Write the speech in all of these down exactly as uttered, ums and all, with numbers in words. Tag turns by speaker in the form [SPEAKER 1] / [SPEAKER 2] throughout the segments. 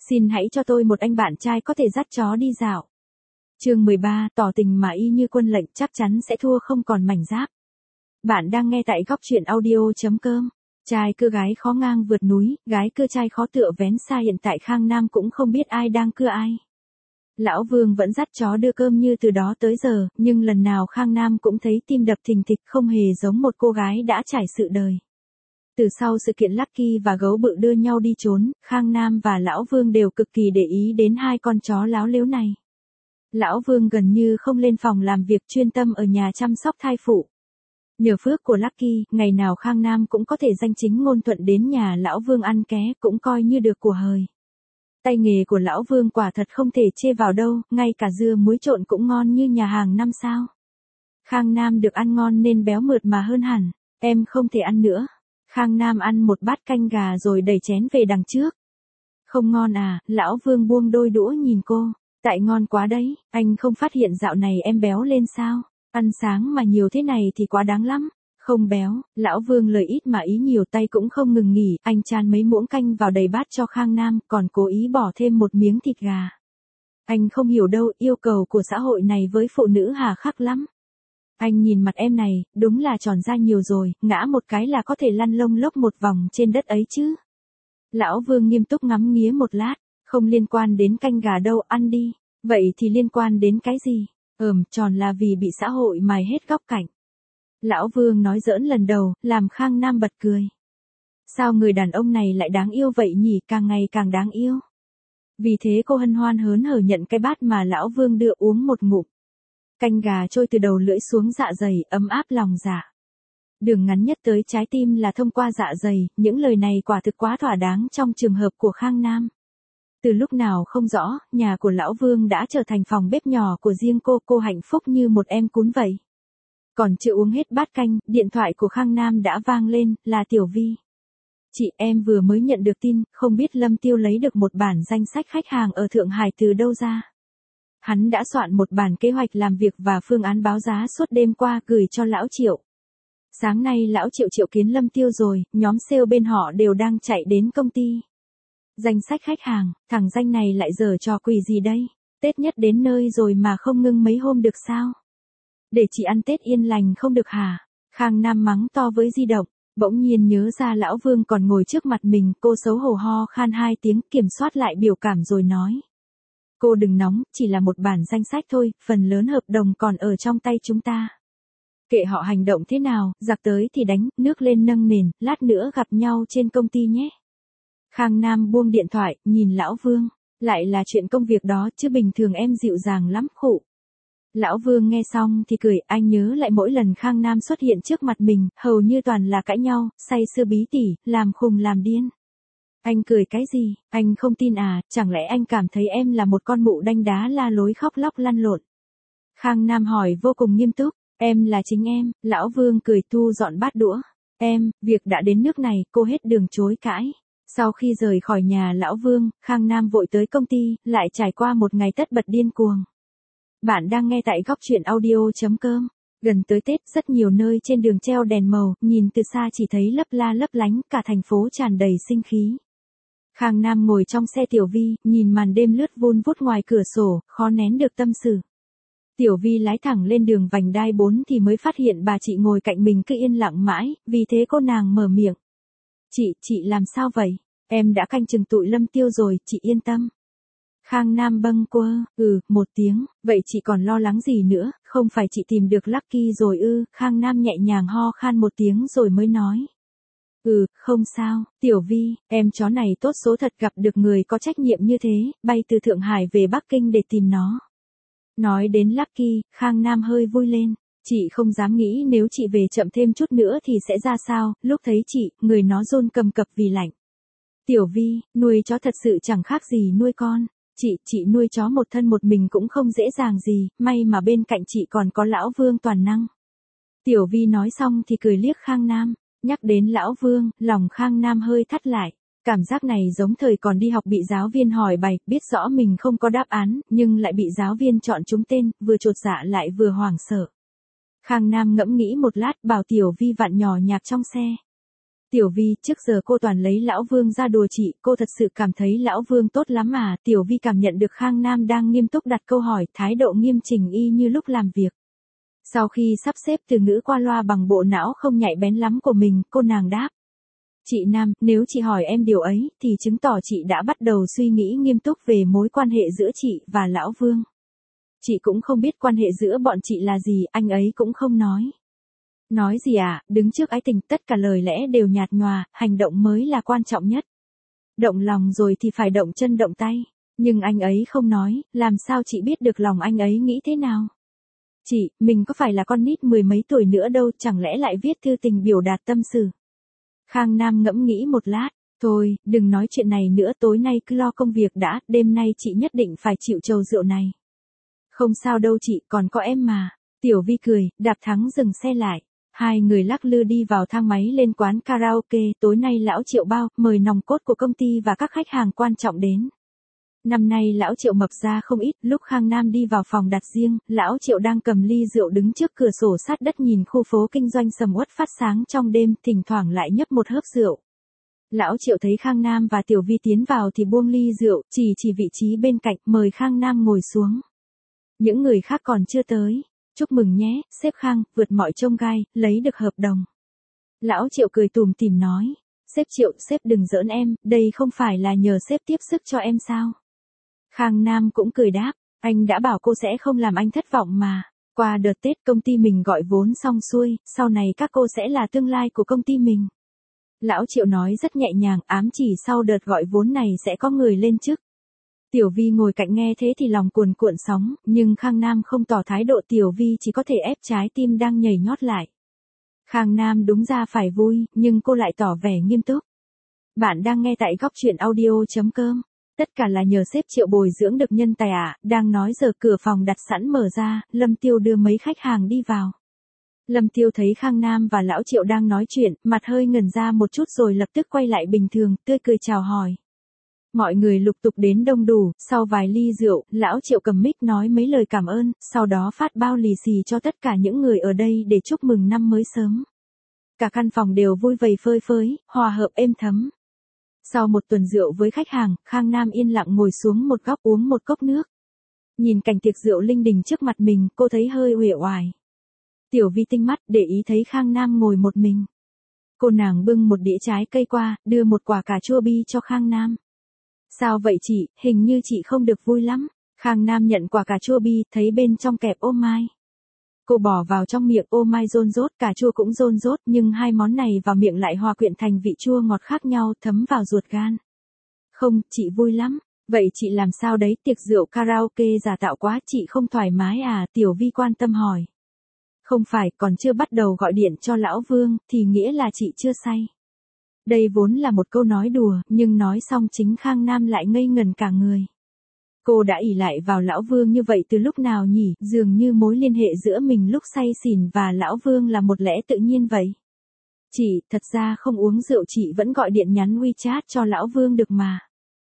[SPEAKER 1] Xin hãy cho tôi một anh bạn trai có thể dắt chó đi dạo. Chương mười ba, tỏ tình mà y như quân lệnh chắc chắn sẽ thua không còn mảnh giáp. Bạn đang nghe tại góc truyện audio.com. Trai cưa gái khó ngang vượt núi, gái cưa trai khó tựa vén xa. Hiện tại Khang Nam cũng không biết ai đang cưa ai. Lão Vương vẫn dắt chó đưa cơm như từ đó tới giờ, nhưng lần nào Khang Nam cũng thấy tim đập thình thịch, không hề giống một cô gái đã trải sự đời. Từ sau sự kiện Lucky và gấu bự đưa nhau đi trốn, Khang Nam và Lão Vương đều cực kỳ để ý đến hai con chó láo lếu này. Lão Vương gần như không lên phòng làm việc, chuyên tâm ở nhà chăm sóc thai phụ. Nhờ phước của Lucky, ngày nào Khang Nam cũng có thể danh chính ngôn thuận đến nhà Lão Vương ăn ké, cũng coi như được của hời. Tay nghề của Lão Vương quả thật không thể chê vào đâu, ngay cả dưa muối trộn cũng ngon như nhà hàng năm sao. Khang Nam được ăn ngon nên béo mượt mà hơn hẳn. Em không thể ăn nữa. Khang Nam ăn một bát canh gà rồi đẩy chén về đằng trước. Không ngon à? Lão Vương buông đôi đũa nhìn cô. Tại ngon quá đấy, anh không phát hiện dạo này em béo lên sao? Ăn sáng mà nhiều thế này thì quá đáng lắm. Không béo, Lão Vương lời ít mà ý nhiều, tay cũng không ngừng nghỉ, anh chan mấy muỗng canh vào đầy bát cho Khang Nam, còn cố ý bỏ thêm một miếng thịt gà. Anh không hiểu đâu, yêu cầu của xã hội này với phụ nữ hà khắc lắm. Anh nhìn mặt em này, đúng là tròn ra nhiều rồi, ngã một cái là có thể lăn lông lốc một vòng trên đất ấy chứ. Lão Vương nghiêm túc ngắm nghía một lát, không liên quan đến canh gà đâu, ăn đi. Vậy thì liên quan đến cái gì? Ừm, tròn là vì bị xã hội mài hết góc cạnh. Lão Vương nói giỡn lần đầu, làm Khang Nam bật cười. Sao người đàn ông này lại đáng yêu vậy nhỉ, càng ngày càng đáng yêu. Vì thế cô hân hoan hớn hở nhận cái bát mà Lão Vương đưa, uống một ngụm. Canh gà trôi từ đầu lưỡi xuống dạ dày, ấm áp lòng dạ. Đường ngắn nhất tới trái tim là thông qua dạ dày, những lời này quả thực quá thỏa đáng trong trường hợp của Khang Nam. Từ lúc nào không rõ, nhà của Lão Vương đã trở thành phòng bếp nhỏ của riêng cô, cô hạnh phúc như một em cún vậy. Còn chưa uống hết bát canh, điện thoại của Khang Nam đã vang lên, là Tiểu Vi. Chị, em vừa mới nhận được tin, không biết Lâm Tiêu lấy được một bản danh sách khách hàng ở Thượng Hải từ đâu ra. Hắn đã soạn một bản kế hoạch làm việc và phương án báo giá suốt đêm qua gửi cho Lão Triệu. Sáng nay Lão Triệu triệu kiến Lâm Tiêu rồi, nhóm sale bên họ đều đang chạy đến công ty. Danh sách khách hàng, thằng danh này lại giở trò quỷ gì đây? Tết nhất đến nơi rồi mà không ngưng mấy hôm được sao? Để chị ăn Tết yên lành không được hả? Khang Nam mắng to với di động, bỗng nhiên nhớ ra Lão Vương còn ngồi trước mặt mình, cô xấu hổ ho khan hai tiếng, kiểm soát lại biểu cảm rồi nói. Cô đừng nóng, chỉ là một bản danh sách thôi, phần lớn hợp đồng còn ở trong tay chúng ta. Kệ họ hành động thế nào, giặc tới thì đánh, nước lên nâng nền, lát nữa gặp nhau trên công ty nhé. Khang Nam buông điện thoại, nhìn Lão Vương, lại là chuyện công việc đó chứ bình thường em dịu dàng lắm khụ. Lão Vương nghe xong thì cười, anh nhớ lại mỗi lần Khang Nam xuất hiện trước mặt mình, hầu như toàn là cãi nhau, say sưa bí tỉ, làm khùng làm điên. Anh cười cái gì, anh không tin à, chẳng lẽ anh cảm thấy em là một con mụ đanh đá la lối khóc lóc lăn lộn. Khang Nam hỏi vô cùng nghiêm túc, em là chính em. Lão Vương cười thu dọn bát đũa. Em, việc đã đến nước này, cô hết đường chối cãi. Sau khi rời khỏi nhà Lão Vương, Khang Nam vội tới công ty, lại trải qua một ngày tất bật điên cuồng. Bạn đang nghe tại góc truyện audio.com. Gần tới Tết, rất nhiều nơi trên đường treo đèn màu, nhìn từ xa chỉ thấy lấp la lấp lánh, cả thành phố tràn đầy sinh khí. Khang Nam ngồi trong xe Tiểu Vi, nhìn màn đêm lướt vun vút ngoài cửa sổ, khó nén được tâm sự. Tiểu Vi lái thẳng lên đường vành đai bốn thì mới phát hiện bà chị ngồi cạnh mình cứ yên lặng mãi, vì thế cô nàng mở miệng. Chị, chị làm sao vậy? Em đã canh chừng tụi Lâm Tiêu rồi, chị yên tâm. Khang Nam bâng quơ, ừ, một tiếng, vậy chị còn lo lắng gì nữa, không phải chị tìm được Lucky rồi ư? Khang Nam nhẹ nhàng ho khan một tiếng rồi mới nói. Ừ, không sao, Tiểu Vi, em chó này tốt số thật, gặp được người có trách nhiệm như thế, bay từ Thượng Hải về Bắc Kinh để tìm nó. Nói đến Lucky, Khang Nam hơi vui lên. Chị không dám nghĩ nếu chị về chậm thêm chút nữa thì sẽ ra sao, lúc thấy chị, người nó run cầm cập vì lạnh. Tiểu Vi, nuôi chó thật sự chẳng khác gì nuôi con. Chị, chị nuôi chó một thân một mình cũng không dễ dàng gì, may mà bên cạnh chị còn có Lão Vương toàn năng. Tiểu Vi nói xong thì cười liếc Khang Nam, nhắc đến Lão Vương, lòng Khang Nam hơi thắt lại. Cảm giác này giống thời còn đi học bị giáo viên hỏi bài, biết rõ mình không có đáp án, nhưng lại bị giáo viên chọn trúng tên, vừa chột dạ lại vừa hoảng sợ. Khang Nam ngẫm nghĩ một lát, bảo Tiểu Vi vặn nhỏ nhạc trong xe. Tiểu Vi, trước giờ cô toàn lấy Lão Vương ra đùa chị, cô thật sự cảm thấy Lão Vương tốt lắm à? Tiểu Vi cảm nhận được Khang Nam đang nghiêm túc đặt câu hỏi, thái độ nghiêm chỉnh y như lúc làm việc. Sau khi sắp xếp từ ngữ qua loa bằng bộ não không nhạy bén lắm của mình, cô nàng đáp. Chị Nam, nếu chị hỏi em điều ấy, thì chứng tỏ chị đã bắt đầu suy nghĩ nghiêm túc về mối quan hệ giữa chị và Lão Vương. Chị cũng không biết quan hệ giữa bọn chị là gì, anh ấy cũng không nói. Nói gì à, đứng trước ái tình tất cả lời lẽ đều nhạt nhòa, hành động mới là quan trọng nhất. Động lòng rồi thì phải động chân động tay, nhưng anh ấy không nói, làm sao chị biết được lòng anh ấy nghĩ thế nào? Chị, mình có phải là con nít mười mấy tuổi nữa đâu, chẳng lẽ lại viết thư tình biểu đạt tâm sự? Khang Nam ngẫm nghĩ một lát, thôi, đừng nói chuyện này nữa, tối nay cứ lo công việc đã, đêm nay chị nhất định phải chịu chầu rượu này. Không sao đâu chị, còn có em mà. Tiểu Vi cười, đạp thắng dừng xe lại. Hai người lắc lư đi vào thang máy lên quán karaoke, tối nay Lão Triệu bao, mời nòng cốt của công ty và các khách hàng quan trọng đến. Năm nay Lão Triệu mập ra không ít, lúc Khang Nam đi vào phòng đặt riêng, Lão Triệu đang cầm ly rượu đứng trước cửa sổ sát đất nhìn khu phố kinh doanh sầm uất phát sáng trong đêm, thỉnh thoảng lại nhấp một hớp rượu. Lão Triệu thấy Khang Nam và Tiểu Vi tiến vào thì buông ly rượu, chỉ chỉ vị trí bên cạnh, mời Khang Nam ngồi xuống. Những người khác còn chưa tới. Chúc mừng nhé, sếp Khang, vượt mọi chông gai, lấy được hợp đồng. Lão Triệu cười tủm tỉm nói. Sếp Triệu, sếp đừng giỡn em, đây không phải là nhờ sếp tiếp sức cho em sao? Khang Nam cũng cười đáp, anh đã bảo cô sẽ không làm anh thất vọng mà. Qua đợt Tết công ty mình gọi vốn xong xuôi, sau này các cô sẽ là tương lai của công ty mình. Lão Triệu nói rất nhẹ nhàng, ám chỉ sau đợt gọi vốn này sẽ có người lên chức. Tiểu Vi ngồi cạnh nghe thế thì lòng cuồn cuộn sóng, nhưng Khang Nam không tỏ thái độ, Tiểu Vi chỉ có thể ép trái tim đang nhảy nhót lại. Khang Nam đúng ra phải vui, nhưng cô lại tỏ vẻ nghiêm túc. Bạn đang nghe tại góc truyện audio chấm com. Tất cả là nhờ sếp Triệu bồi dưỡng được nhân tài ạ, à. Đang nói giờ cửa phòng đặt sẵn mở ra, Lâm Tiêu đưa mấy khách hàng đi vào. Lâm Tiêu thấy Khang Nam và Lão Triệu đang nói chuyện, mặt hơi ngẩn ra một chút rồi lập tức quay lại bình thường, tươi cười chào hỏi. Mọi người lục tục đến đông đủ, sau vài ly rượu, Lão Triệu cầm mic nói mấy lời cảm ơn, sau đó phát bao lì xì cho tất cả những người ở đây để chúc mừng năm mới sớm. Cả căn phòng đều vui vầy phơi phới, hòa hợp êm thấm. Sau một tuần rượu với khách hàng, Khang Nam yên lặng ngồi xuống một góc uống một cốc nước. Nhìn cảnh tiệc rượu linh đình trước mặt mình, cô thấy hơi uể oải. Tiểu Vi tinh mắt để ý thấy Khang Nam ngồi một mình. Cô nàng bưng một đĩa trái cây qua, đưa một quả cà chua bi cho Khang Nam. Sao vậy chị, hình như chị không được vui lắm. Khang Nam nhận quả cà chua bi, thấy bên trong kẹp ô mai. Cô bỏ vào trong miệng, ô mai rôn rốt, cà chua cũng rôn rốt, nhưng hai món này vào miệng lại hòa quyện thành vị chua ngọt khác nhau, thấm vào ruột gan. Không, chị vui lắm. Vậy chị làm sao đấy, tiệc rượu karaoke giả tạo quá, chị không thoải mái à? Tiểu Vi quan tâm hỏi. Không phải, còn chưa bắt đầu gọi điện cho Lão Vương, thì nghĩa là chị chưa say. Đây vốn là một câu nói đùa, nhưng nói xong chính Khang Nam lại ngây ngần cả người. Cô đã ỷ lại vào Lão Vương như vậy từ lúc nào nhỉ, dường như mối liên hệ giữa mình lúc say xỉn và Lão Vương là một lẽ tự nhiên vậy. Chị, thật ra không uống rượu chị vẫn gọi điện nhắn WeChat cho Lão Vương được mà.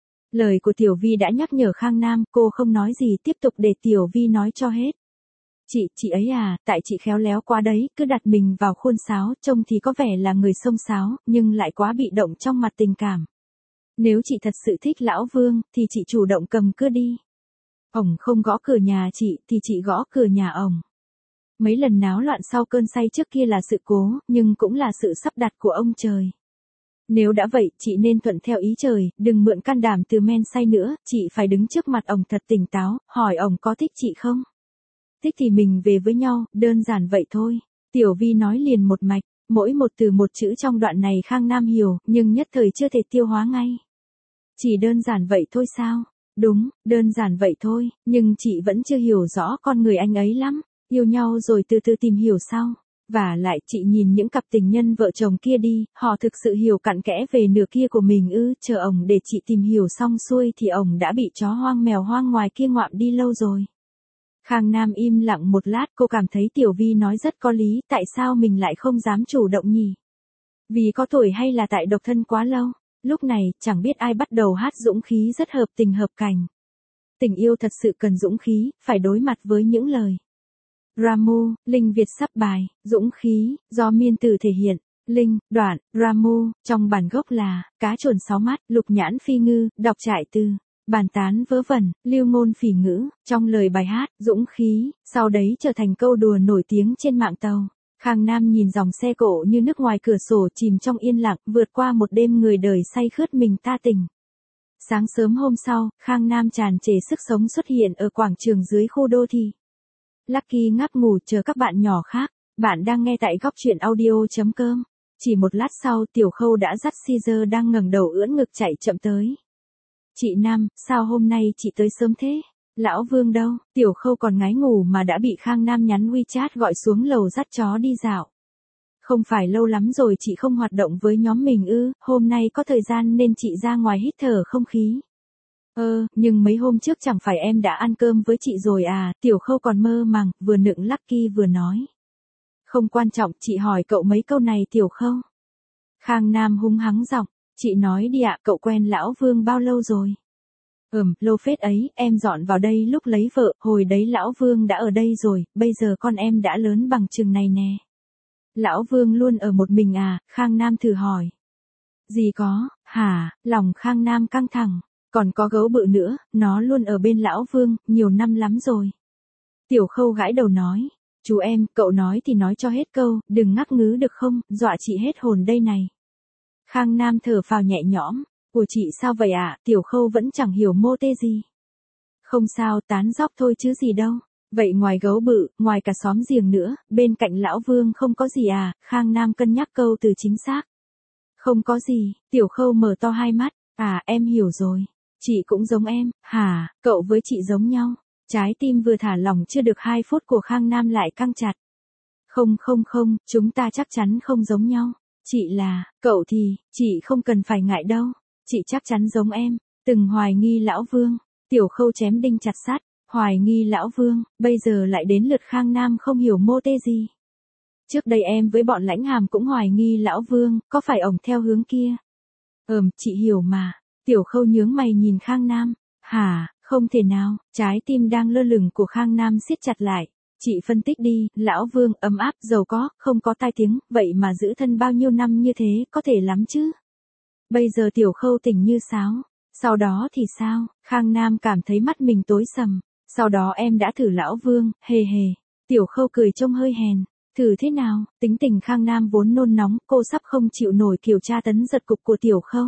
[SPEAKER 1] Lời của Tiểu Vi đã nhắc nhở Khang Nam, cô không nói gì, tiếp tục để Tiểu Vi nói cho hết. Chị, chị ấy à, tại chị khéo léo quá đấy, cứ đặt mình vào khuôn sáo, trông thì có vẻ là người xông xáo, nhưng lại quá bị động trong mặt tình cảm. Nếu chị thật sự thích Lão Vương, thì chị chủ động cầm cưa đi. Ổng không gõ cửa nhà chị, thì chị gõ cửa nhà ổng. Mấy lần náo loạn sau cơn say trước kia là sự cố, nhưng cũng là sự sắp đặt của ông trời. Nếu đã vậy, chị nên thuận theo ý trời, đừng mượn can đảm từ men say nữa, chị phải đứng trước mặt ổng thật tỉnh táo, hỏi ổng có thích chị không? Thích thì mình về với nhau, đơn giản vậy thôi. Tiểu Vi nói liền một mạch, mỗi một từ một chữ trong đoạn này Khang Nam hiểu, nhưng nhất thời chưa thể tiêu hóa ngay. Chỉ đơn giản vậy thôi sao? Đúng, đơn giản vậy thôi, nhưng chị vẫn chưa hiểu rõ con người anh ấy lắm. Yêu nhau rồi từ từ tìm hiểu sau. Và lại chị nhìn những cặp tình nhân vợ chồng kia đi, họ thực sự hiểu cặn kẽ về nửa kia của mình ư, chờ ổng để chị tìm hiểu xong xuôi thì ổng đã bị chó hoang mèo hoang ngoài kia ngoạm đi lâu rồi. Khang Nam im lặng một lát, cô cảm thấy Tiểu Vi nói rất có lý, tại sao mình lại không dám chủ động nhỉ? Vì có tuổi hay là tại độc thân quá lâu? Lúc này, chẳng biết ai bắt đầu hát dũng khí rất hợp tình hợp cảnh. Tình yêu thật sự cần dũng khí, phải đối mặt với những lời. Ramu, Linh Việt sắp bài, dũng khí, do Miên Tử thể hiện. Linh, đoạn, Ramu, trong bản gốc là, cá trồn sáu mắt, lục nhãn phi ngư, đọc trại từ. Bàn tán vớ vẩn, lưu ngôn phỉ ngữ, trong lời bài hát, dũng khí, sau đấy trở thành câu đùa nổi tiếng trên mạng tàu. Khang Nam nhìn dòng xe cộ như nước ngoài cửa sổ chìm trong yên lặng, vượt qua một đêm người đời say khướt mình ta tình. Sáng sớm hôm sau, Khang Nam tràn trề sức sống xuất hiện ở quảng trường dưới khu đô thị. Lucky ngáp ngủ chờ các bạn nhỏ khác. Bạn đang nghe tại góc truyện audio chấm com. Chỉ một lát sau, Tiểu Khâu đã dắt Caesar đang ngẩng đầu ưỡn ngực chạy chậm tới. Chị Nam, sao hôm nay chị tới sớm thế? Lão Vương đâu? Tiểu Khâu còn ngái ngủ mà đã bị Khang Nam nhắn WeChat gọi xuống lầu dắt chó đi dạo. Không phải lâu lắm rồi chị không hoạt động với nhóm mình ư, hôm nay có thời gian nên chị ra ngoài hít thở không khí. Ơ, nhưng mấy hôm trước chẳng phải em đã ăn cơm với chị rồi à, Tiểu Khâu còn mơ màng, vừa nựng Lucky vừa nói. Không quan trọng, chị hỏi cậu mấy câu này Tiểu Khâu. Khang Nam húng hắng giọng, chị nói đi ạ, cậu quen Lão Vương bao lâu rồi? Ừm, lâu phết ấy, em dọn vào đây lúc lấy vợ, hồi đấy Lão Vương đã ở đây rồi, bây giờ con em đã lớn bằng chừng này nè. Lão Vương luôn ở một mình à, Khang Nam thử hỏi. Gì có, hả, lòng Khang Nam căng thẳng, còn có gấu bự nữa, nó luôn ở bên Lão Vương, nhiều năm lắm rồi. Tiểu Khâu gãi đầu nói, chú em, cậu nói thì nói cho hết câu, đừng ngắc ngứ được không, dọa chị hết hồn đây này. Khang Nam thở phào nhẹ nhõm, của chị sao vậy ạ, à? Tiểu Khâu vẫn chẳng hiểu mô tê gì. Không sao, tán dóc thôi chứ gì đâu. Vậy ngoài gấu bự, ngoài cả xóm giềng nữa, bên cạnh Lão Vương không có gì à, Khang Nam cân nhắc câu từ chính xác. Không có gì, Tiểu Khâu mở to hai mắt, à em hiểu rồi. Chị cũng giống em, hả, cậu với chị giống nhau. Trái tim vừa thả lỏng chưa được hai phút của Khang Nam lại căng chặt. Không không không, chúng ta chắc chắn không giống nhau. Chị là, cậu thì, chị không cần phải ngại đâu. Chị chắc chắn giống em, từng hoài nghi Lão Vương. Tiểu Khâu chém đinh chặt sắt, hoài nghi Lão Vương, bây giờ lại đến lượt Khang Nam không hiểu mô tê gì. Trước đây em với bọn lãnh hàm cũng hoài nghi Lão Vương, có phải ổng theo hướng kia? Ừm, chị hiểu mà. Tiểu Khâu nhướng mày nhìn Khang Nam, hả, không thể nào, trái tim đang lơ lửng của Khang Nam siết chặt lại. Chị phân tích đi, Lão Vương ấm áp, giàu có, không có tai tiếng, vậy mà giữ thân bao nhiêu năm như thế, có thể lắm chứ. Bây giờ Tiểu Khâu tỉnh như sáo. Sau đó thì sao? Khang Nam cảm thấy mắt mình tối sầm. Sau đó em đã thử Lão Vương, hề hề. Tiểu Khâu cười trông hơi hèn. Thử thế nào? Tính tình Khang Nam vốn nôn nóng, cô sắp không chịu nổi kiểu tra tấn giật cục của Tiểu Khâu.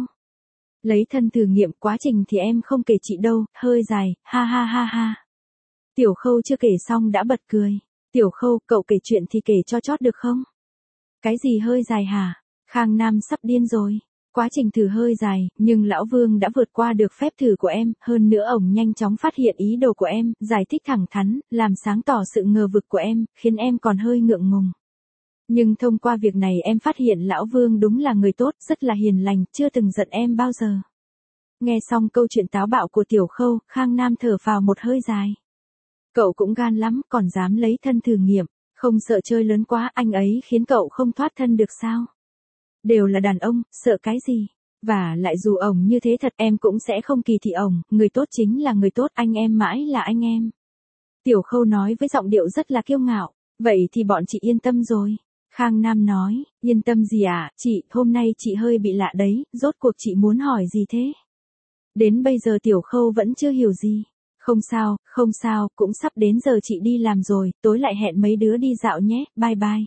[SPEAKER 1] Lấy thân thử nghiệm, quá trình thì em không kể chị đâu, hơi dài, ha ha ha ha. Tiểu Khâu chưa kể xong đã bật cười. Tiểu Khâu, cậu kể chuyện thì kể cho chót được không? Cái gì hơi dài hả? Khang Nam sắp điên rồi. Quá trình thử hơi dài, nhưng Lão Vương đã vượt qua được phép thử của em, hơn nữa ổng nhanh chóng phát hiện ý đồ của em, giải thích thẳng thắn, làm sáng tỏ sự ngờ vực của em, khiến em còn hơi ngượng ngùng. Nhưng thông qua việc này em phát hiện Lão Vương đúng là người tốt, rất là hiền lành, chưa từng giận em bao giờ. Nghe xong câu chuyện táo bạo của Tiểu Khâu, Khang Nam thở phào một hơi dài. Cậu cũng gan lắm, còn dám lấy thân thử nghiệm, không sợ chơi lớn quá, anh ấy khiến cậu không thoát thân được sao? Đều là đàn ông, sợ cái gì? Và lại dù ổng như thế thật em cũng sẽ không kỳ thị ổng, người tốt chính là người tốt, anh em mãi là anh em. Tiểu Khâu nói với giọng điệu rất là kiêu ngạo, vậy thì bọn chị yên tâm rồi. Khang Nam nói, yên tâm gì à, chị, hôm nay chị hơi bị lạ đấy, rốt cuộc chị muốn hỏi gì thế? Đến bây giờ Tiểu Khâu vẫn chưa hiểu gì. Không sao, không sao, cũng sắp đến giờ chị đi làm rồi, tối lại hẹn mấy đứa đi dạo nhé, bye bye.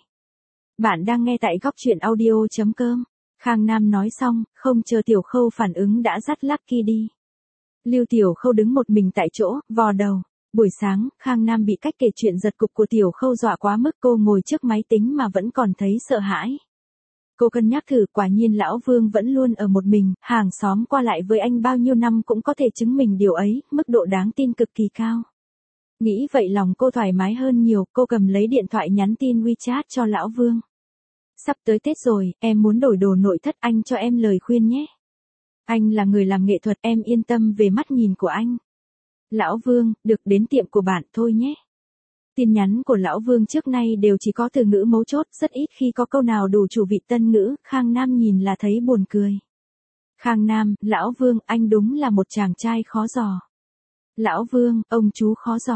[SPEAKER 1] Bạn đang nghe tại góc truyện audio chấm com. Khang Nam nói xong, không chờ Tiểu Khâu phản ứng đã dắt Lucky đi. Lưu Tiểu Khâu đứng một mình tại chỗ, vò đầu. Buổi sáng, Khang Nam bị cách kể chuyện giật cục của Tiểu Khâu dọa quá mức cô ngồi trước máy tính mà vẫn còn thấy sợ hãi. Cô cân nhắc thử, quả nhiên Lão Vương vẫn luôn ở một mình, hàng xóm qua lại với anh bao nhiêu năm cũng có thể chứng minh điều ấy, mức độ đáng tin cực kỳ cao. Nghĩ vậy lòng cô thoải mái hơn nhiều, cô cầm lấy điện thoại nhắn tin WeChat cho Lão Vương. Sắp tới Tết rồi, em muốn đổi đồ nội thất, anh cho em lời khuyên nhé. Anh là người làm nghệ thuật, em yên tâm về mắt nhìn của anh. Lão Vương, được, đến tiệm của bạn thôi nhé. Tin nhắn của Lão Vương trước nay đều chỉ có từ ngữ mấu chốt, rất ít khi có câu nào đủ chủ vị tân ngữ, Khang Nam nhìn là thấy buồn cười. Khang Nam, Lão Vương, anh đúng là một chàng trai khó dò. Lão Vương, ông chú khó dò.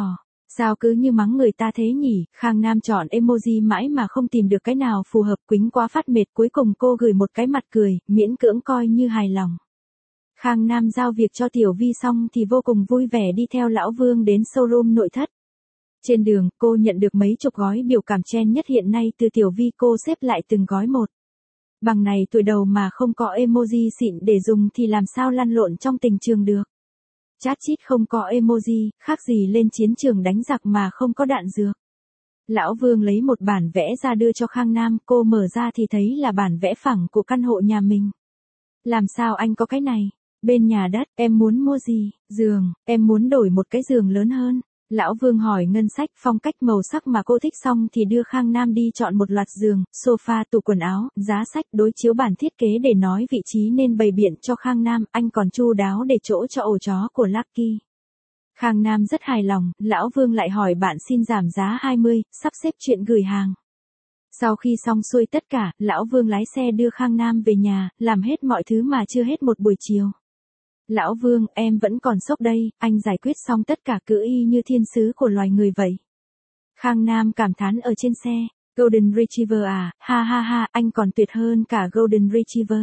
[SPEAKER 1] Sao cứ như mắng người ta thế nhỉ, Khang Nam chọn emoji mãi mà không tìm được cái nào phù hợp, quýnh quá phát mệt, cuối cùng cô gửi một cái mặt cười, miễn cưỡng coi như hài lòng. Khang Nam giao việc cho Tiểu Vi xong thì vô cùng vui vẻ đi theo Lão Vương đến showroom nội thất. Trên đường, cô nhận được mấy chục gói biểu cảm trend nhất hiện nay từ Tiểu Vi, cô xếp lại từng gói một. Bằng này tuổi đầu mà không có emoji xịn để dùng thì làm sao lăn lộn trong tình trường được. Chat chít không có emoji, khác gì lên chiến trường đánh giặc mà không có đạn dược. Lão Vương lấy một bản vẽ ra đưa cho Khang Nam, cô mở ra thì thấy là bản vẽ phẳng của căn hộ nhà mình. Làm sao anh có cái này? Bên nhà đất, em muốn mua gì? Giường, em muốn đổi một cái giường lớn hơn. Lão Vương hỏi ngân sách, phong cách, màu sắc mà cô thích xong thì đưa Khang Nam đi chọn một loạt giường, sofa, tủ quần áo, giá sách, đối chiếu bản thiết kế để nói vị trí nên bày biện cho Khang Nam, anh còn chu đáo để chỗ cho ổ chó của Lucky. Khang Nam rất hài lòng, Lão Vương lại hỏi bạn xin giảm giá hai mươi, sắp xếp chuyện gửi hàng. Sau khi xong xuôi tất cả, Lão Vương lái xe đưa Khang Nam về nhà, làm hết mọi thứ mà chưa hết một buổi chiều. Lão Vương, em vẫn còn sốc đây, anh giải quyết xong tất cả cứ y như thiên sứ của loài người vậy. Khang Nam cảm thán ở trên xe, Golden Retriever à, ha ha ha, anh còn tuyệt hơn cả Golden Retriever.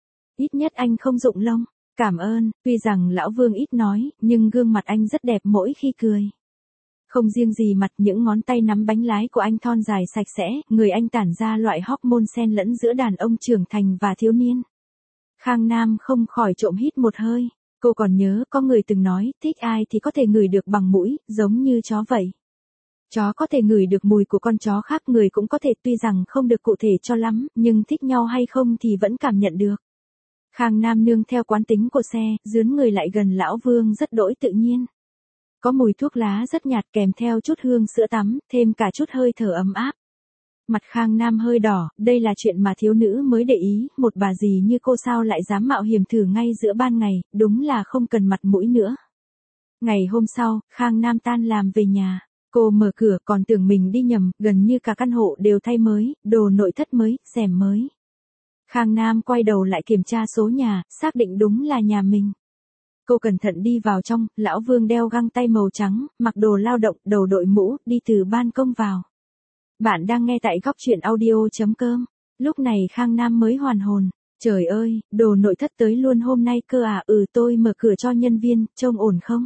[SPEAKER 1] Ít nhất anh không rụng lông, cảm ơn, tuy rằng Lão Vương ít nói, nhưng gương mặt anh rất đẹp mỗi khi cười. Không riêng gì mặt, những ngón tay nắm bánh lái của anh thon dài sạch sẽ, người anh tản ra loại hormone xen lẫn giữa đàn ông trưởng thành và thiếu niên. Khang Nam không khỏi trộm hít một hơi, cô còn nhớ có người từng nói, thích ai thì có thể ngửi được bằng mũi, giống như chó vậy. Chó có thể ngửi được mùi của con chó khác, người cũng có thể, tuy rằng không được cụ thể cho lắm, nhưng thích nhau hay không thì vẫn cảm nhận được. Khang Nam nương theo quán tính của xe, dướn người lại gần Lão Vương rất đỗi tự nhiên. Có mùi thuốc lá rất nhạt kèm theo chút hương sữa tắm, thêm cả chút hơi thở ấm áp. Mặt Khang Nam hơi đỏ, đây là chuyện mà thiếu nữ mới để ý, một bà dì như cô sao lại dám mạo hiểm thử ngay giữa ban ngày, đúng là không cần mặt mũi nữa. Ngày hôm sau, Khang Nam tan làm về nhà, cô mở cửa còn tưởng mình đi nhầm, gần như cả căn hộ đều thay mới, đồ nội thất mới, rèm mới. Khang Nam quay đầu lại kiểm tra số nhà, xác định đúng là nhà mình. Cô cẩn thận đi vào trong, Lão Vương đeo găng tay màu trắng, mặc đồ lao động, đầu đội mũ, đi từ ban công vào. Bạn đang nghe tại góc truyện audio chấm com. Lúc này Khang Nam mới hoàn hồn. Trời ơi, đồ nội thất tới luôn hôm nay cơ à, ừ tôi mở cửa cho nhân viên, trông ổn không?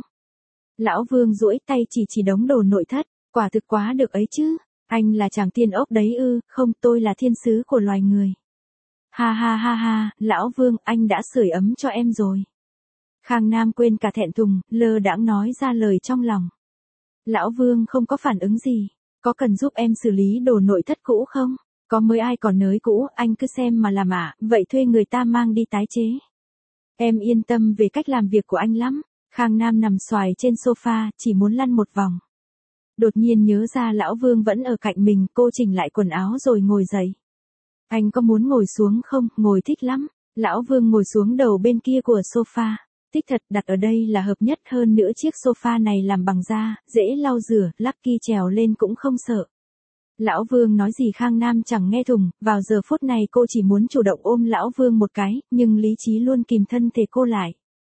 [SPEAKER 1] Lão Vương duỗi tay chỉ chỉ đống đồ nội thất, quả thực quá được ấy chứ. Anh là chàng tiên ốc đấy ư, không tôi là thiên sứ của loài người. Ha ha ha ha, Lão Vương anh đã sưởi ấm cho em rồi. Khang Nam quên cả thẹn thùng, lơ đãng nói ra lời trong lòng. Lão Vương không có phản ứng gì. Có cần giúp em xử lý đồ nội thất cũ không? Có mới ai còn nới cũ, anh cứ xem mà làm ạ, à, vậy thuê người ta mang đi tái chế. Em yên tâm về cách làm việc của anh lắm. Khang Nam nằm xoài trên sofa, chỉ muốn lăn một vòng. Đột nhiên nhớ ra Lão Vương vẫn ở cạnh mình, cô chỉnh lại quần áo rồi ngồi dậy. Anh có muốn ngồi xuống không? Ngồi thích lắm. Lão Vương ngồi xuống đầu bên kia của sofa. Thích thật, đặt ở đây là hợp nhất, hơn nữa chiếc sofa này làm bằng da, dễ lau rửa, Lucky trèo lên cũng không sợ. Lão Vương nói gì Khang Nam chẳng nghe thùng, vào giờ phút này cô chỉ muốn chủ động ôm Lão Vương một cái, nhưng lý trí luôn kìm thân thể cô lại.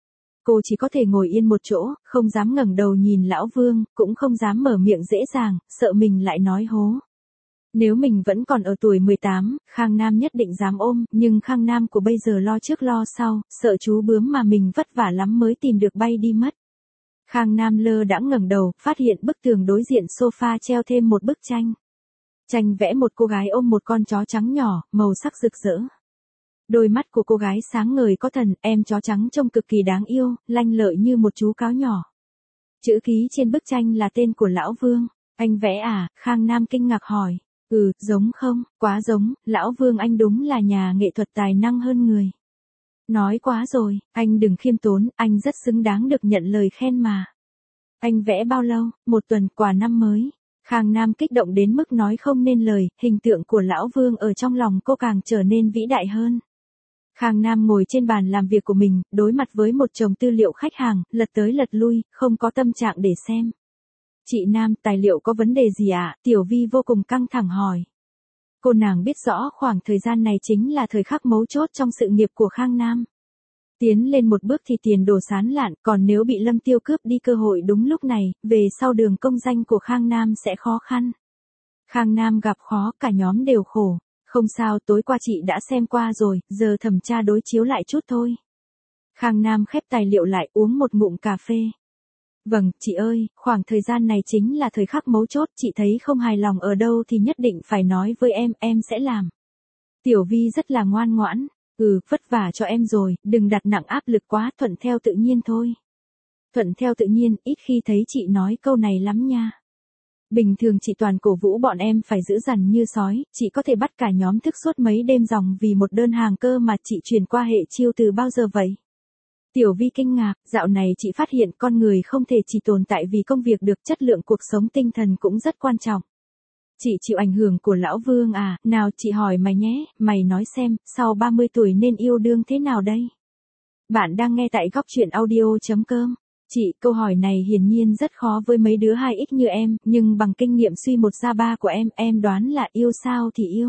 [SPEAKER 1] Cô chỉ có thể ngồi yên một chỗ, không dám ngẩng đầu nhìn Lão Vương, cũng không dám mở miệng dễ dàng, sợ mình lại nói hố. Nếu mình vẫn còn ở tuổi mười tám, Khang Nam nhất định dám ôm, nhưng Khang Nam của bây giờ lo trước lo sau, sợ chú bướm mà mình vất vả lắm mới tìm được bay đi mất. Khang Nam lơ đãng ngẩng đầu, phát hiện bức tường đối diện sofa treo thêm một bức tranh. Tranh vẽ một cô gái ôm một con chó trắng nhỏ, màu sắc rực rỡ. Đôi mắt của cô gái sáng ngời có thần, em chó trắng trông cực kỳ đáng yêu, lanh lợi như một chú cáo nhỏ. Chữ ký trên bức tranh là tên của Lão Vương. Anh vẽ à? Khang Nam kinh ngạc hỏi. Ừ, giống không? Quá giống, Lão Vương anh đúng là nhà nghệ thuật tài năng hơn người. Nói quá rồi, anh đừng khiêm tốn, anh rất xứng đáng được nhận lời khen mà. Anh vẽ bao lâu? Một tuần, quà năm mới. Khang Nam kích động đến mức nói không nên lời, hình tượng của Lão Vương ở trong lòng cô càng trở nên vĩ đại hơn. Khang Nam ngồi trên bàn làm việc của mình, đối mặt với một chồng tư liệu khách hàng, lật tới lật lui, không có tâm trạng để xem. Chị Nam, tài liệu có vấn đề gì ạ? À? Tiểu Vi vô cùng căng thẳng hỏi. Cô nàng biết rõ khoảng thời gian này chính là thời khắc mấu chốt trong sự nghiệp của Khang Nam. Tiến lên một bước thì tiền đồ sán lạn, còn nếu bị Lâm Tiêu cướp đi cơ hội đúng lúc này, về sau đường công danh của Khang Nam sẽ khó khăn. Khang Nam gặp khó, cả nhóm đều khổ. Không sao, tối qua chị đã xem qua rồi, giờ thẩm tra đối chiếu lại chút thôi. Khang Nam khép tài liệu lại, uống một ngụm cà phê. Vâng, chị ơi, khoảng thời gian này chính là thời khắc mấu chốt, chị thấy không hài lòng ở đâu thì nhất định phải nói với em, em sẽ làm. Tiểu Vi rất là ngoan ngoãn. Ừ, vất vả cho em rồi, đừng đặt nặng áp lực quá, thuận theo tự nhiên thôi. Thuận theo tự nhiên, ít khi thấy chị nói câu này lắm nha. Bình thường chị toàn cổ vũ bọn em phải giữ dằn như sói, chị có thể bắt cả nhóm thức suốt mấy đêm ròng vì một đơn hàng cơ mà chị chuyển qua hệ chiêu từ bao giờ vậy? Tiểu Vi kinh ngạc, dạo này chị phát hiện con người không thể chỉ tồn tại vì công việc được, chất lượng cuộc sống tinh thần cũng rất quan trọng. Chị chịu ảnh hưởng của lão Vương à, nào chị hỏi mày nhé, mày nói xem, sau ba mươi tuổi nên yêu đương thế nào đây? Bạn đang nghe tại góc truyện audio.com. Chị, câu hỏi này hiển nhiên rất khó với mấy đứa hai x như em, nhưng bằng kinh nghiệm suy một ra ba của em, em đoán là yêu sao thì yêu.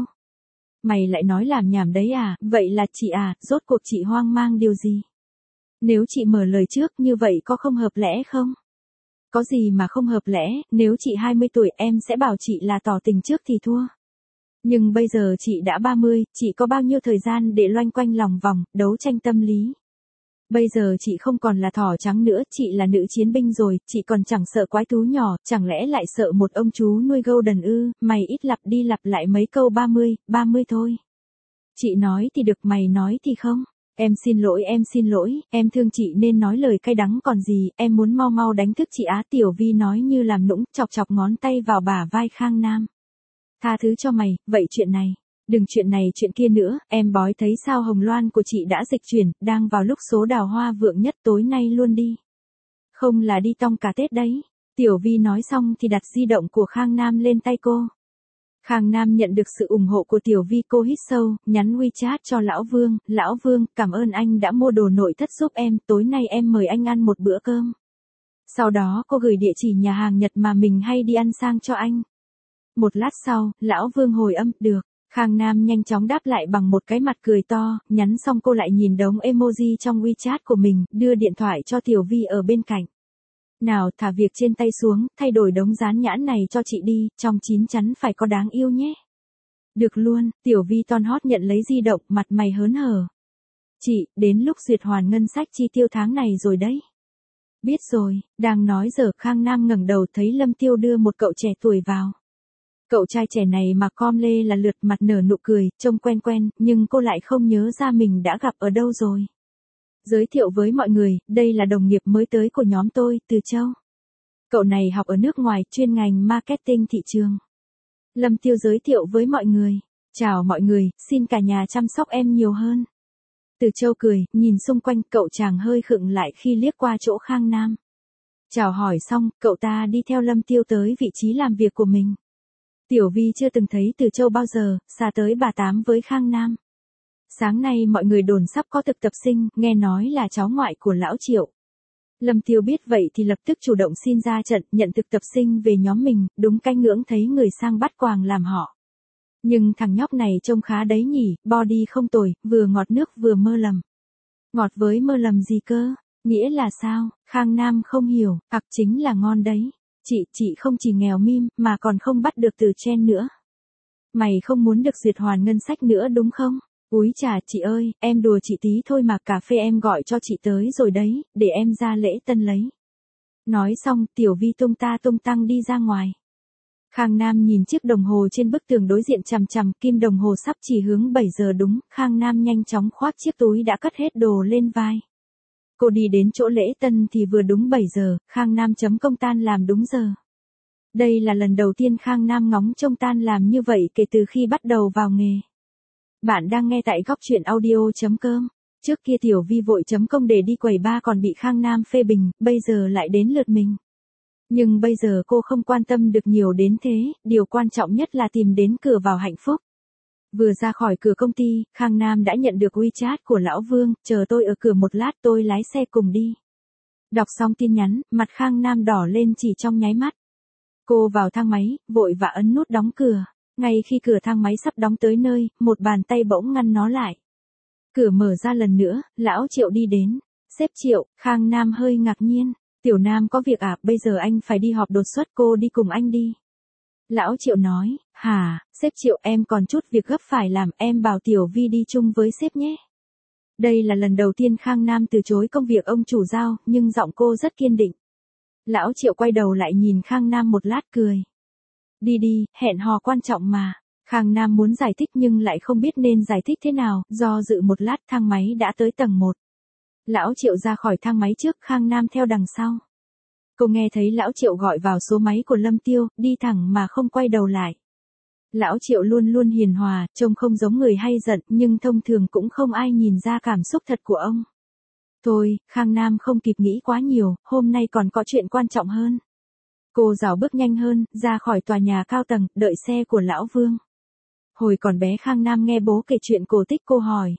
[SPEAKER 1] Mày lại nói làm nhảm đấy à, vậy là chị à, rốt cuộc chị hoang mang điều gì? Nếu chị mở lời trước như vậy có không hợp lẽ không? Có gì mà không hợp lẽ, nếu chị hai mươi tuổi em sẽ bảo chị là tỏ tình trước thì thua. Nhưng bây giờ chị đã ba mươi, chị có bao nhiêu thời gian để loanh quanh lòng vòng, đấu tranh tâm lý. Bây giờ chị không còn là thỏ trắng nữa, chị là nữ chiến binh rồi, chị còn chẳng sợ quái thú nhỏ, chẳng lẽ lại sợ một ông chú nuôi golden ư, mày ít lặp đi lặp lại mấy câu ba mươi, ba mươi thôi. Chị nói thì được, mày nói thì không. Em xin lỗi, em xin lỗi, em thương chị nên nói lời cay đắng còn gì, em muốn mau mau đánh thức chị á. Tiểu Vi nói như làm nũng, chọc chọc ngón tay vào bả vai Khang Nam. Tha thứ cho mày, vậy chuyện này, đừng chuyện này chuyện kia nữa, em bói thấy sao hồng loan của chị đã dịch chuyển, đang vào lúc số đào hoa vượng nhất, tối nay luôn đi. Không là đi tong cả Tết đấy. Tiểu Vi nói xong thì đặt di động của Khang Nam lên tay cô. Khang Nam nhận được sự ủng hộ của Tiểu Vi, cô hít sâu, nhắn WeChat cho Lão Vương, Lão Vương, cảm ơn anh đã mua đồ nội thất giúp em, tối nay em mời anh ăn một bữa cơm. Sau đó cô gửi địa chỉ nhà hàng Nhật mà mình hay đi ăn sang cho anh. Một lát sau, Lão Vương hồi âm, được. Khang Nam nhanh chóng đáp lại bằng một cái mặt cười to, nhắn xong cô lại nhìn đống emoji trong WeChat của mình, đưa điện thoại cho Tiểu Vi ở bên cạnh. Nào, thả việc trên tay xuống, thay đổi đống dán nhãn này cho chị đi, trong chín chắn phải có đáng yêu nhé. Được luôn, Tiểu Vi ton hót nhận lấy di động, mặt mày hớn hở. Chị, đến lúc duyệt hoàn ngân sách chi tiêu tháng này rồi đấy. Biết rồi, đang nói giờ Khang Nam ngẩng đầu thấy Lâm Tiêu đưa một cậu trẻ tuổi vào. Cậu trai trẻ này mặc com lê là lượt, mặt nở nụ cười, trông quen quen, nhưng cô lại không nhớ ra mình đã gặp ở đâu rồi. Giới thiệu với mọi người, đây là đồng nghiệp mới tới của nhóm tôi, Từ Châu. Cậu này học ở nước ngoài, chuyên ngành marketing thị trường. Lâm Tiêu giới thiệu với mọi người. Chào mọi người, xin cả nhà chăm sóc em nhiều hơn. Từ Châu cười, nhìn xung quanh, cậu chàng hơi khựng lại khi liếc qua chỗ Khang Nam. Chào hỏi xong, cậu ta đi theo Lâm Tiêu tới vị trí làm việc của mình. Tiểu Vi chưa từng thấy Từ Châu bao giờ, xa tới bà tám với Khang Nam. Sáng nay mọi người đồn sắp có thực tập sinh, nghe nói là cháu ngoại của lão Triệu. Lâm Tiêu biết vậy thì lập tức chủ động xin ra trận, nhận thực tập sinh về nhóm mình, đúng canh ngưỡng thấy người sang bắt quàng làm họ. Nhưng thằng nhóc này trông khá đấy nhỉ, body không tồi, vừa ngọt nước vừa mơ lầm. Ngọt với mơ lầm gì cơ? Nghĩa là sao? Khang Nam không hiểu, ặc chính là ngon đấy. Chị, chị không chỉ nghèo mim, mà còn không bắt được từ chen nữa. Mày không muốn được duyệt hoàn ngân sách nữa đúng không? Úi chà chị ơi, em đùa chị tí thôi mà, cà phê em gọi cho chị tới rồi đấy, để em ra lễ tân lấy. Nói xong, Tiểu Vi tung ta tung tăng đi ra ngoài. Khang Nam nhìn chiếc đồng hồ trên bức tường đối diện chằm chằm, kim đồng hồ sắp chỉ hướng bảy giờ đúng, Khang Nam nhanh chóng khoác chiếc túi đã cất hết đồ lên vai. Cô đi đến chỗ lễ tân thì vừa đúng bảy giờ, Khang Nam chấm công tan làm đúng giờ. Đây là lần đầu tiên Khang Nam ngóng trông tan làm như vậy kể từ khi bắt đầu vào nghề. Bạn đang nghe tại góc truyện audio.com. Trước kia Tiểu Vi vội chấm công để đi quầy ba còn bị Khang Nam phê bình, bây giờ lại đến lượt mình. Nhưng bây giờ cô không quan tâm được nhiều đến thế, điều quan trọng nhất là tìm đến cửa vào hạnh phúc. Vừa ra khỏi cửa công ty, Khang Nam đã nhận được WeChat của Lão Vương, chờ tôi ở cửa một lát tôi lái xe cùng đi. Đọc xong tin nhắn, mặt Khang Nam đỏ lên chỉ trong nháy mắt. Cô vào thang máy, vội và ấn nút đóng cửa. Ngay khi cửa thang máy sắp đóng tới nơi, một bàn tay bỗng ngăn nó lại. Cửa mở ra lần nữa, lão Triệu đi đến. Sếp Triệu, Khang Nam hơi ngạc nhiên. Tiểu Nam có việc à, bây giờ anh phải đi họp đột xuất, cô đi cùng anh đi. Lão Triệu nói, hả, sếp Triệu em còn chút việc gấp phải làm, em bảo Tiểu Vi đi chung với sếp nhé. Đây là lần đầu tiên Khang Nam từ chối công việc ông chủ giao, nhưng giọng cô rất kiên định. Lão Triệu quay đầu lại nhìn Khang Nam một lát cười. Đi đi, hẹn hò quan trọng mà. Khang Nam muốn giải thích nhưng lại không biết nên giải thích thế nào, do dự một lát thang máy đã tới tầng một. Lão Triệu ra khỏi thang máy trước, Khang Nam theo đằng sau. Cô nghe thấy Lão Triệu gọi vào số máy của Lâm Tiêu, đi thẳng mà không quay đầu lại. Lão Triệu luôn luôn hiền hòa, trông không giống người hay giận, nhưng thông thường cũng không ai nhìn ra cảm xúc thật của ông. Thôi, Khang Nam không kịp nghĩ quá nhiều, hôm nay còn có chuyện quan trọng hơn. Cô rảo bước nhanh hơn, ra khỏi tòa nhà cao tầng, đợi xe của Lão Vương. Hồi còn bé Khang Nam nghe bố kể chuyện cổ tích, cô hỏi.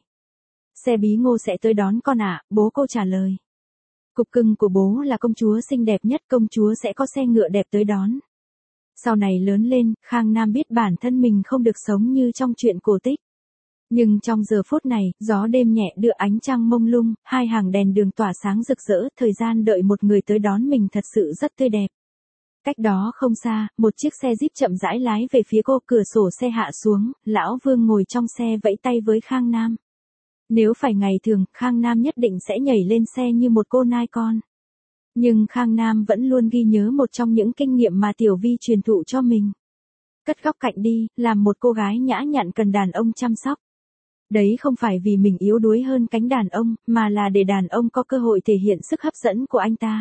[SPEAKER 1] Xe bí ngô sẽ tới đón con ạ, à? Bố cô trả lời. Cục cưng của bố là công chúa xinh đẹp nhất, công chúa sẽ có xe ngựa đẹp tới đón. Sau này lớn lên, Khang Nam biết bản thân mình không được sống như trong chuyện cổ tích. Nhưng trong giờ phút này, gió đêm nhẹ đưa ánh trăng mông lung, hai hàng đèn đường tỏa sáng rực rỡ, thời gian đợi một người tới đón mình thật sự rất tươi đẹp. Cách đó không xa, một chiếc xe Jeep chậm rãi lái về phía cô, cửa sổ xe hạ xuống, Lão Vương ngồi trong xe vẫy tay với Khang Nam. Nếu phải ngày thường, Khang Nam nhất định sẽ nhảy lên xe như một cô nai con. Nhưng Khang Nam vẫn luôn ghi nhớ một trong những kinh nghiệm mà Tiểu Vi truyền thụ cho mình. Cất góc cạnh đi, làm một cô gái nhã nhặn cần đàn ông chăm sóc. Đấy không phải vì mình yếu đuối hơn cánh đàn ông, mà là để đàn ông có cơ hội thể hiện sức hấp dẫn của anh ta.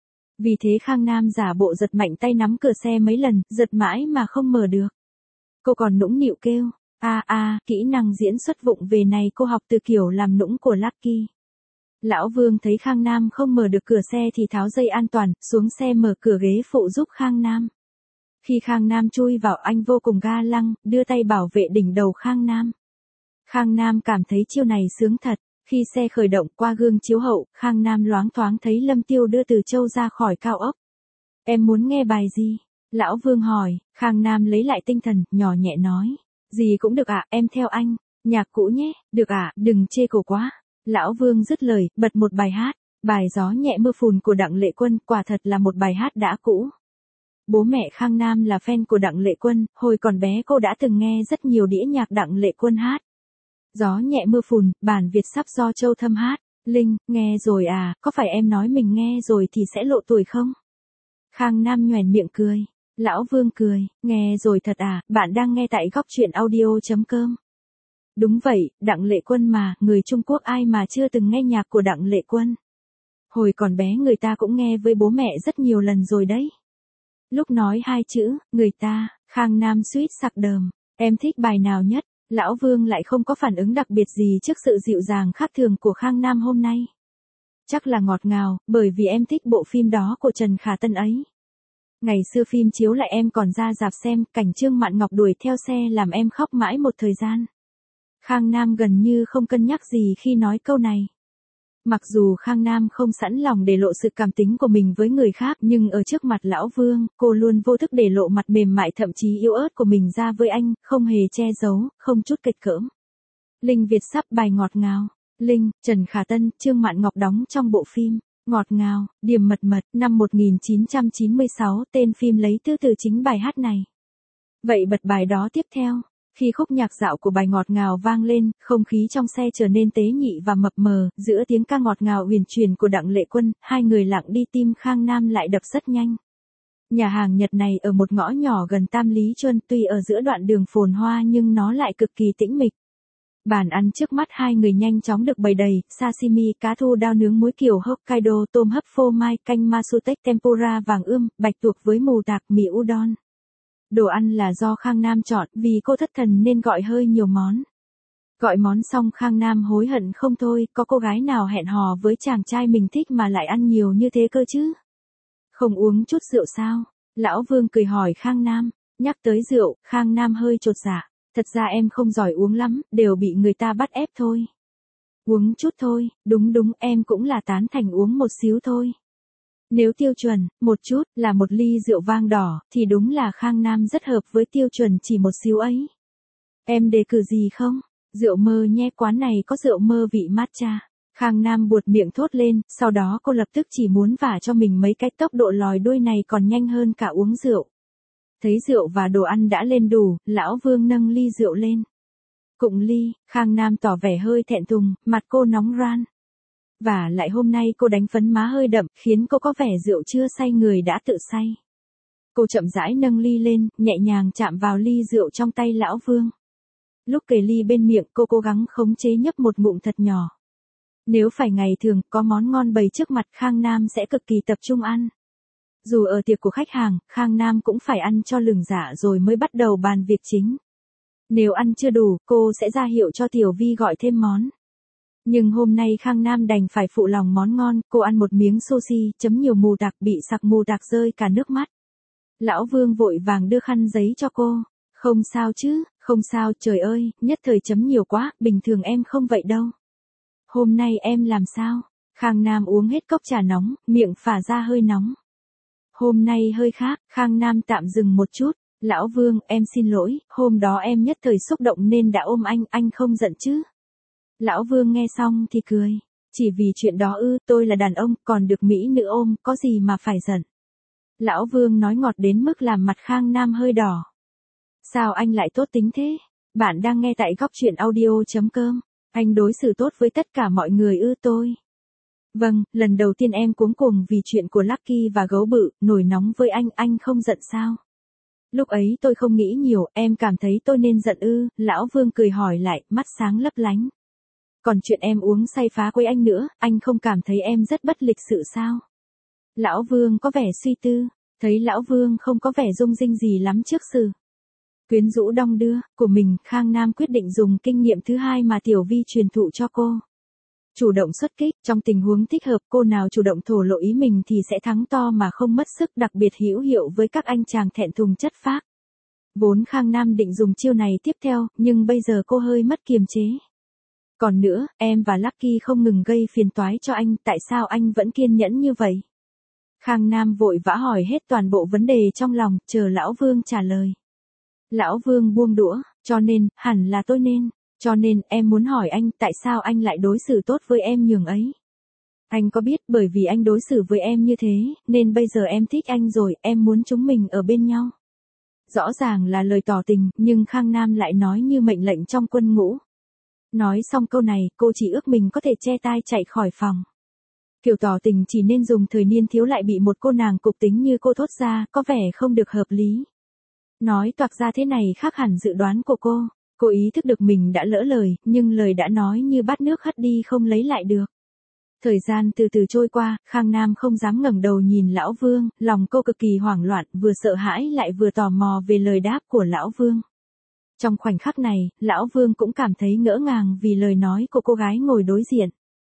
[SPEAKER 1] Vì thế Khang Nam giả bộ giật mạnh tay nắm cửa xe mấy lần, giật mãi mà không mở được. Cô còn nũng nịu kêu, a a, kỹ năng diễn xuất vụng về này cô học từ kiểu làm nũng của Lucky. Lão Vương thấy Khang Nam không mở được cửa xe thì tháo dây an toàn, xuống xe mở cửa ghế phụ giúp Khang Nam. Khi Khang Nam chui vào, anh vô cùng ga lăng, đưa tay bảo vệ đỉnh đầu Khang Nam. Khang Nam cảm thấy chiêu này sướng thật. Khi xe khởi động, qua gương chiếu hậu, Khang Nam loáng thoáng thấy Lâm Tiêu đưa Từ Châu ra khỏi cao ốc. Em muốn nghe bài gì? Lão Vương hỏi. Khang Nam lấy lại tinh thần, nhỏ nhẹ nói. Gì cũng được ạ, à, em theo anh. Nhạc cũ nhé. Được ạ, à, đừng chê cổ quá. Lão Vương dứt lời, bật một bài hát. Bài Gió nhẹ mưa phùn của Đặng Lệ Quân, quả thật là một bài hát đã cũ. Bố mẹ Khang Nam là fan của Đặng Lệ Quân, hồi còn bé cô đã từng nghe rất nhiều đĩa nhạc Đặng Lệ Quân hát. Gió nhẹ mưa phùn, bản Việt sắp do Châu Thâm hát. Linh, nghe rồi à, có phải em nói mình nghe rồi thì sẽ lộ tuổi không? Khang Nam nhoẻn miệng cười. Lão Vương cười, nghe rồi thật à, bạn đang nghe tại góc truyện audio chấm com. Đúng vậy, Đặng Lệ Quân mà, người Trung Quốc ai mà chưa từng nghe nhạc của Đặng Lệ Quân. Hồi còn bé người ta cũng nghe với bố mẹ rất nhiều lần rồi đấy. Lúc nói hai chữ, người ta, Khang Nam suýt sặc đờm. Em thích bài nào nhất? Lão Vương lại không có phản ứng đặc biệt gì trước sự dịu dàng khác thường của Khang Nam hôm nay. Chắc là ngọt ngào, bởi vì em thích bộ phim đó của Trần Khả Tân ấy. Ngày xưa phim chiếu lại em còn ra rạp xem, cảnh Trương Mạn Ngọc đuổi theo xe làm em khóc mãi một thời gian. Khang Nam gần như không cân nhắc gì khi nói câu này. Mặc dù Khang Nam không sẵn lòng để lộ sự cảm tính của mình với người khác, nhưng ở trước mặt Lão Vương, cô luôn vô thức để lộ mặt mềm mại thậm chí yếu ớt của mình ra với anh, không hề che giấu, không chút kịch cỡm. Linh Việt sắp bài ngọt ngào. Linh, Trần Khả Tân, Trương Mạn Ngọc đóng trong bộ phim Ngọt ngào, Điềm mật mật, năm một nghìn chín trăm chín mươi sáu, tên phim lấy từ từ chính bài hát này. Vậy bật bài đó tiếp theo. Khi khúc nhạc dạo của bài ngọt ngào vang lên, không khí trong xe trở nên tế nhị và mập mờ, giữa tiếng ca ngọt ngào huyền truyền của Đặng Lệ Quân, hai người lặng đi, tim Khang Nam lại đập rất nhanh. Nhà hàng Nhật này ở một ngõ nhỏ gần Tam Lý Chuân, tuy ở giữa đoạn đường phồn hoa nhưng nó lại cực kỳ tĩnh mịch. Bàn ăn trước mắt hai người nhanh chóng được bày đầy, sashimi, cá thu đao nướng muối kiểu Hokkaido, tôm hấp phô mai, canh masutech, tempura vàng ươm, bạch tuộc với mù tạc, mì udon. Đồ ăn là do Khang Nam chọn, vì cô thất thần nên gọi hơi nhiều món. Gọi món xong Khang Nam hối hận không thôi, có cô gái nào hẹn hò với chàng trai mình thích mà lại ăn nhiều như thế cơ chứ? Không uống chút rượu sao? Lão Vương cười hỏi Khang Nam. Nhắc tới rượu, Khang Nam hơi chột dạ. Thật ra em không giỏi uống lắm, đều bị người ta bắt ép thôi. Uống chút thôi, đúng đúng, em cũng là tán thành uống một xíu thôi. Nếu tiêu chuẩn, một chút, là một ly rượu vang đỏ, thì đúng là Khang Nam rất hợp với tiêu chuẩn chỉ một xíu ấy. Em đề cử gì không? Rượu mơ nhé, quán này có rượu mơ vị matcha. Khang Nam buột miệng thốt lên, sau đó cô lập tức chỉ muốn vả cho mình mấy cái, tốc độ lòi đuôi này còn nhanh hơn cả uống rượu. Thấy rượu và đồ ăn đã lên đủ, lão Vương nâng ly rượu lên. Cụng ly, Khang Nam tỏ vẻ hơi thẹn thùng, mặt cô nóng ran. Và lại hôm nay cô đánh phấn má hơi đậm, khiến cô có vẻ rượu chưa say người đã tự say. Cô chậm rãi nâng ly lên, nhẹ nhàng chạm vào ly rượu trong tay lão Vương. Lúc kề ly bên miệng, cô cố gắng khống chế nhấp một ngụm thật nhỏ. Nếu phải ngày thường, có món ngon bày trước mặt, Khang Nam sẽ cực kỳ tập trung ăn. Dù ở tiệc của khách hàng, Khang Nam cũng phải ăn cho lửng dạ rồi mới bắt đầu bàn việc chính. Nếu ăn chưa đủ, cô sẽ ra hiệu cho Tiểu Vi gọi thêm món. Nhưng hôm nay Khang Nam đành phải phụ lòng món ngon, cô ăn một miếng sushi, chấm nhiều mù tạc, bị sặc mù tạc rơi cả nước mắt. Lão Vương vội vàng đưa khăn giấy cho cô. Không sao chứ, không sao, trời ơi, nhất thời chấm nhiều quá, bình thường em không vậy đâu. Hôm nay em làm sao? Khang Nam uống hết cốc trà nóng, miệng phả ra hơi nóng. Hôm nay hơi khác, Khang Nam tạm dừng một chút. Lão Vương, em xin lỗi, hôm đó em nhất thời xúc động nên đã ôm anh, anh không giận chứ? Lão Vương nghe xong thì cười. Chỉ vì chuyện đó ư, tôi là đàn ông, còn được mỹ nữ ôm, có gì mà phải giận. Lão Vương nói ngọt đến mức làm mặt Khang Nam hơi đỏ. Sao anh lại tốt tính thế? Bạn đang nghe tại góc truyện audio chấm com. Anh đối xử tốt với tất cả mọi người ư? Tôi. Vâng, lần đầu tiên em cuống cuồng vì chuyện của Lucky và gấu bự, nổi nóng với anh, anh không giận sao? Lúc ấy tôi không nghĩ nhiều, em cảm thấy tôi nên giận ư? Lão Vương cười hỏi lại, mắt sáng lấp lánh. Còn chuyện em uống say phá quấy anh nữa, anh không cảm thấy em rất bất lịch sự sao? Lão Vương có vẻ suy tư, thấy Lão Vương không có vẻ rung rinh gì lắm trước sự quyến rũ đong đưa của mình, Khang Nam quyết định dùng kinh nghiệm thứ hai mà Tiểu Vi truyền thụ cho cô. Chủ động xuất kích, trong tình huống thích hợp, cô nào chủ động thổ lộ ý mình thì sẽ thắng to mà không mất sức, đặc biệt hữu hiệu với các anh chàng thẹn thùng chất phác. Vốn Khang Nam định dùng chiêu này tiếp theo, nhưng bây giờ cô hơi mất kiềm chế. Còn nữa, em và Lucky không ngừng gây phiền toái cho anh, tại sao anh vẫn kiên nhẫn như vậy? Khang Nam vội vã hỏi hết toàn bộ vấn đề trong lòng, chờ Lão Vương trả lời. Lão Vương buông đũa, cho nên, hẳn là tôi nên, cho nên em muốn hỏi anh tại sao anh lại đối xử tốt với em nhường ấy. Anh có biết bởi vì anh đối xử với em như thế, nên bây giờ em thích anh rồi, em muốn chúng mình ở bên nhau. Rõ ràng là lời tỏ tình, nhưng Khang Nam lại nói như mệnh lệnh trong quân ngũ. Nói xong câu này, cô chỉ ước mình có thể che tai chạy khỏi phòng. Kiểu tỏ tình chỉ nên dùng thời niên thiếu lại bị một cô nàng cục tính như cô thốt ra, có vẻ không được hợp lý. Nói toạc ra thế này khác hẳn dự đoán của cô. Cô ý thức được mình đã lỡ lời, nhưng lời đã nói như bát nước hất đi không lấy lại được. Thời gian từ từ trôi qua, Khang Nam không dám ngẩng đầu nhìn Lão Vương, lòng cô cực kỳ hoảng loạn, vừa sợ hãi lại vừa tò mò về lời đáp của Lão Vương. Trong khoảnh khắc này, Lão Vương cũng cảm thấy ngỡ ngàng vì lời nói của cô gái ngồi đối diện.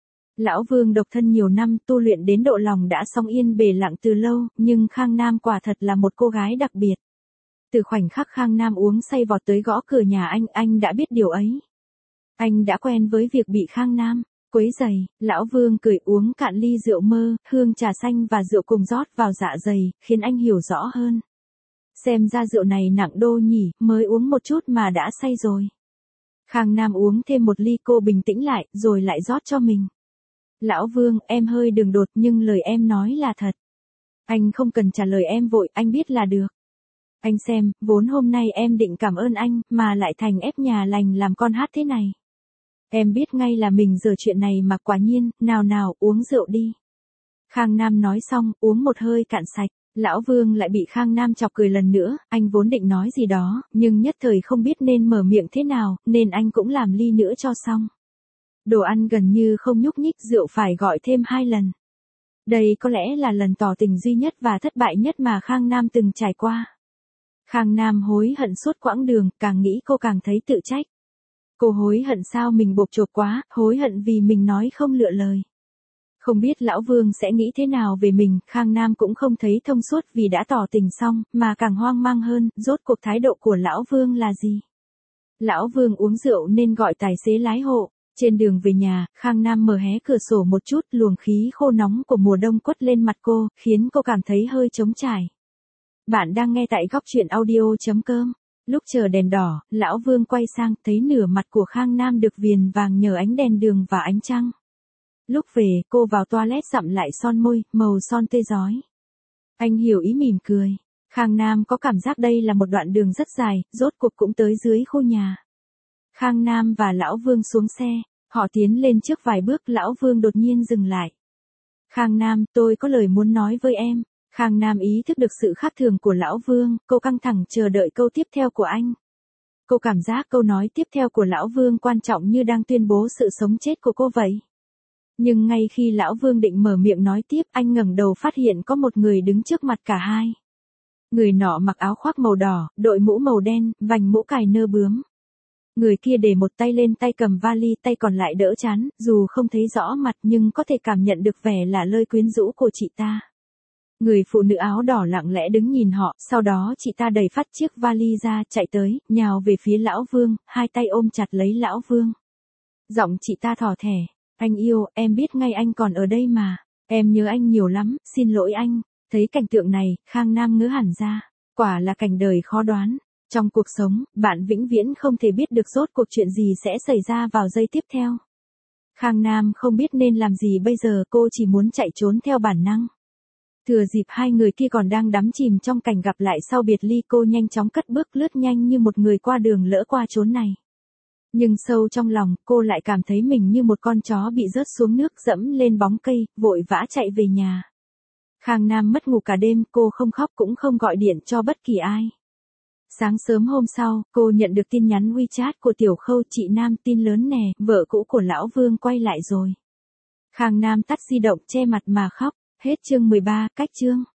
[SPEAKER 1] Lão Vương độc thân nhiều năm, tu luyện đến độ lòng đã song yên bề lặng từ lâu, nhưng Khang Nam quả thật là một cô gái đặc biệt. Từ khoảnh khắc Khang Nam uống say vọt tới gõ cửa nhà anh, anh đã biết điều ấy. Anh đã quen với việc bị Khang Nam quấy rầy. Lão Vương cười uống cạn ly rượu mơ, hương trà xanh và rượu cùng rót vào dạ dày, khiến anh hiểu rõ hơn. Xem ra rượu này nặng đô nhỉ, mới uống một chút mà đã say rồi. Khang Nam uống thêm một ly, cô bình tĩnh lại, rồi lại rót cho mình. Lão Vương, em hơi đường đột nhưng lời em nói là thật. Anh không cần trả lời em vội, anh biết là được. Anh xem, vốn hôm nay em định cảm ơn anh, mà lại thành ép nhà lành làm con hát thế này. Em biết ngay là mình dở chuyện này mà quả nhiên, nào nào, uống rượu đi. Khang Nam nói xong, uống một hơi cạn sạch. Lão Vương lại bị Khang Nam chọc cười lần nữa, anh vốn định nói gì đó, nhưng nhất thời không biết nên mở miệng thế nào, nên anh cũng làm ly nữa cho xong. Đồ ăn gần như không nhúc nhích, rượu phải gọi thêm hai lần. Đây có lẽ là lần tỏ tình duy nhất và thất bại nhất mà Khang Nam từng trải qua. Khang Nam hối hận suốt quãng đường, càng nghĩ cô càng thấy tự trách. Cô hối hận sao mình bộp chộp quá, hối hận vì mình nói không lựa lời. Không biết Lão Vương sẽ nghĩ thế nào về mình, Khang Nam cũng không thấy thông suốt vì đã tỏ tình xong, mà càng hoang mang hơn, rốt cuộc thái độ của Lão Vương là gì. Lão Vương uống rượu nên gọi tài xế lái hộ. Trên đường về nhà, Khang Nam mở hé cửa sổ một chút, luồng khí khô nóng của mùa đông quất lên mặt cô, khiến cô cảm thấy hơi trống trải. Bạn đang nghe tại góc truyện audio chấm com. Lúc chờ đèn đỏ, lão Vương quay sang thấy nửa mặt của Khang Nam được viền vàng nhờ ánh đèn đường và ánh trăng. Lúc về, cô vào toilet dặm lại son môi, màu son tê rói. Anh hiểu ý mỉm cười. Khang Nam có cảm giác đây là một đoạn đường rất dài, rốt cuộc cũng tới dưới khu nhà. Khang Nam và lão Vương xuống xe, họ tiến lên trước vài bước, lão Vương đột nhiên dừng lại. Khang Nam, tôi có lời muốn nói với em. Khang Nam ý thức được sự khác thường của lão Vương, cô căng thẳng chờ đợi câu tiếp theo của anh. Cô cảm giác câu nói tiếp theo của lão Vương quan trọng như đang tuyên bố sự sống chết của cô vậy. Nhưng ngay khi lão Vương định mở miệng nói tiếp, anh ngẩng đầu phát hiện có một người đứng trước mặt cả hai. Người nọ mặc áo khoác màu đỏ, đội mũ màu đen, vành mũ cài nơ bướm. Người kia để một tay lên tay cầm vali, tay còn lại đỡ trán, dù không thấy rõ mặt nhưng có thể cảm nhận được vẻ lả lơi quyến rũ của chị ta. Người phụ nữ áo đỏ lặng lẽ đứng nhìn họ, sau đó chị ta đẩy phát chiếc vali ra, chạy tới, nhào về phía lão Vương, hai tay ôm chặt lấy lão Vương. Giọng chị ta thỏ thẻ, anh yêu, em biết ngay anh còn ở đây mà, em nhớ anh nhiều lắm, xin lỗi anh. Thấy cảnh tượng này, Khang Nam ngớ hẳn ra, quả là cảnh đời khó đoán. Trong cuộc sống, bạn vĩnh viễn không thể biết được rốt cuộc chuyện gì sẽ xảy ra vào giây tiếp theo. Khang Nam không biết nên làm gì bây giờ, cô chỉ muốn chạy trốn theo bản năng. Thừa dịp hai người kia còn đang đắm chìm trong cảnh gặp lại sau biệt ly, cô nhanh chóng cất bước lướt nhanh như một người qua đường lỡ qua chốn này. Nhưng sâu trong lòng, cô lại cảm thấy mình như một con chó bị rớt xuống nước, dẫm lên bóng cây, vội vã chạy về nhà. Khang Nam mất ngủ cả đêm, cô không khóc cũng không gọi điện cho bất kỳ ai. Sáng sớm hôm sau, cô nhận được tin nhắn WeChat của Tiểu Khâu, chị Nam, tin lớn nè, vợ cũ của lão Vương quay lại rồi. Khang Nam tắt di động che mặt mà khóc. Hết chương mười ba, cách chương.